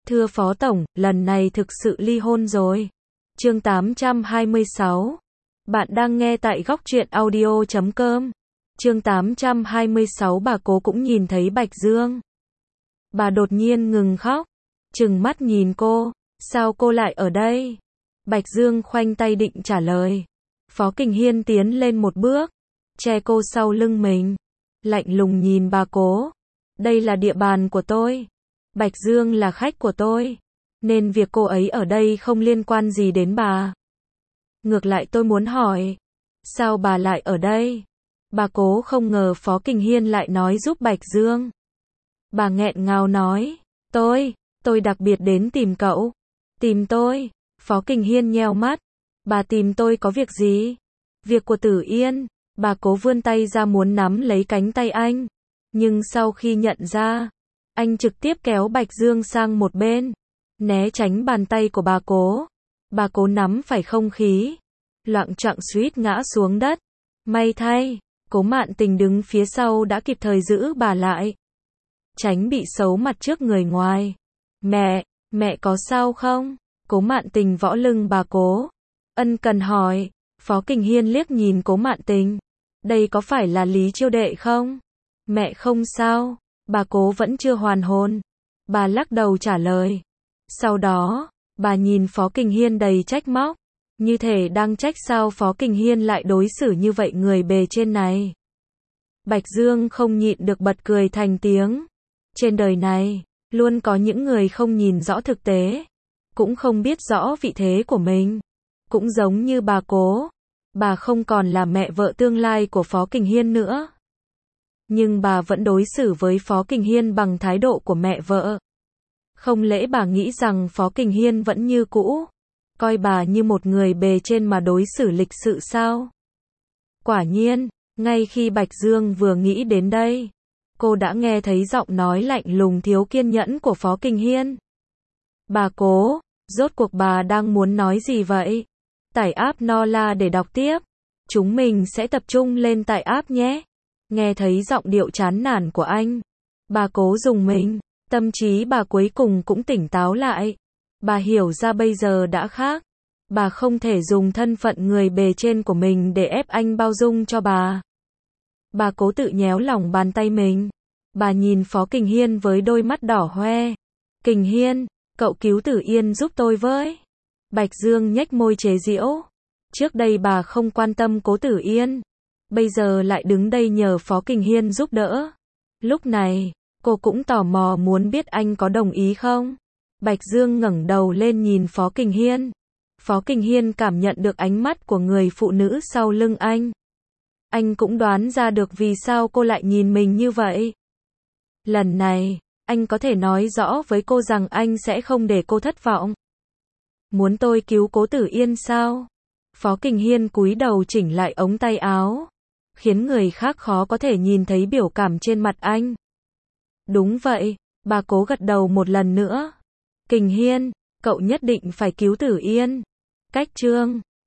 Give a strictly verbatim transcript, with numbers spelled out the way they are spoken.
Thưa Phó Tổng, lần này thực sự ly hôn rồi. Chương tám trăm hai mươi sáu. Bạn đang nghe tại góc truyện audio chấm com. Chương tám trăm hai mươi sáu. Bà Cố cũng nhìn thấy Bạch Dương. Bà đột nhiên ngừng khóc, trừng mắt nhìn cô. Sao cô lại ở đây? Bạch Dương khoanh tay định trả lời. Phó Kình Hiên tiến lên một bước, che cô sau lưng mình, lạnh lùng nhìn bà Cố. Đây là địa bàn của tôi. Bạch Dương là khách của tôi, nên việc cô ấy ở đây không liên quan gì đến bà. Ngược lại tôi muốn hỏi, sao bà lại ở đây? Bà Cố không ngờ Phó Kình Hiên lại nói giúp Bạch Dương. Bà nghẹn ngào nói, tôi, tôi đặc biệt đến tìm cậu. Tìm tôi? Phó Kình Hiên nheo mắt. Bà tìm tôi có việc gì? Việc của Tử Yên. Bà Cố vươn tay ra muốn nắm lấy cánh tay anh, nhưng sau khi nhận ra, anh trực tiếp kéo Bạch Dương sang một bên, né tránh bàn tay của bà Cố. Bà Cố nắm phải không khí, loạng choạng suýt ngã xuống đất. May thay, Cố Mạn Tình đứng phía sau đã kịp thời giữ bà lại, tránh bị xấu mặt trước người ngoài. Mẹ, mẹ có sao không? Cố Mạn Tình võ lưng bà Cố, ân cần hỏi. Phó Kình Hiên liếc nhìn Cố Mạn Tình. Đây có phải là Lý Chiêu Đệ không? Mẹ không sao. Bà Cố vẫn chưa hoàn hồn. Bà lắc đầu trả lời. Sau đó, bà nhìn Phó Kình Hiên đầy trách móc, như thể đang trách sao Phó Kình Hiên lại đối xử như vậy người bề trên này. Bạch Dương không nhịn được bật cười thành tiếng. Trên đời này, luôn có những người không nhìn rõ thực tế, cũng không biết rõ vị thế của mình. Cũng giống như bà Cố, bà không còn là mẹ vợ tương lai của Phó Kình Hiên nữa, nhưng bà vẫn đối xử với Phó Kình Hiên bằng thái độ của mẹ vợ. Không lẽ bà nghĩ rằng Phó Kình Hiên vẫn như cũ, coi bà như một người bề trên mà đối xử lịch sự sao? Quả nhiên, ngay khi Bạch Dương vừa nghĩ đến đây, cô đã nghe thấy giọng nói lạnh lùng thiếu kiên nhẫn của Phó Kình Hiên. Bà Cố, rốt cuộc bà đang muốn nói gì vậy? Tải app Nola để đọc tiếp. Chúng mình sẽ tập trung lên tải app nhé. Nghe thấy giọng điệu chán nản của anh, bà Cố rùng mình, tâm trí bà cuối cùng cũng tỉnh táo lại. Bà hiểu ra bây giờ đã khác. Bà không thể dùng thân phận người bề trên của mình để ép anh bao dung cho bà. Bà Cố tự nhéo lòng bàn tay mình. Bà nhìn Phó Kình Hiên với đôi mắt đỏ hoe. Kình Hiên, cậu cứu Tử Yên giúp tôi với. Bạch Dương nhếch môi chế giễu. Trước đây bà không quan tâm Cố Tử Yên, bây giờ lại đứng đây nhờ Phó Kình Hiên giúp đỡ. Lúc này, cô cũng tò mò muốn biết anh có đồng ý không. Bạch Dương ngẩng đầu lên nhìn Phó Kình Hiên. Phó Kình Hiên cảm nhận được ánh mắt của người phụ nữ sau lưng anh. Anh cũng đoán ra được vì sao cô lại nhìn mình như vậy. Lần này, anh có thể nói rõ với cô rằng anh sẽ không để cô thất vọng. Muốn tôi cứu Cố Tử Yên sao? Phó Kình Hiên cúi đầu chỉnh lại ống tay áo, khiến người khác khó có thể nhìn thấy biểu cảm trên mặt anh. Đúng vậy, bà Cố gật đầu một lần nữa. Kình Hiên, cậu nhất định phải cứu Tử Yên. Cách chương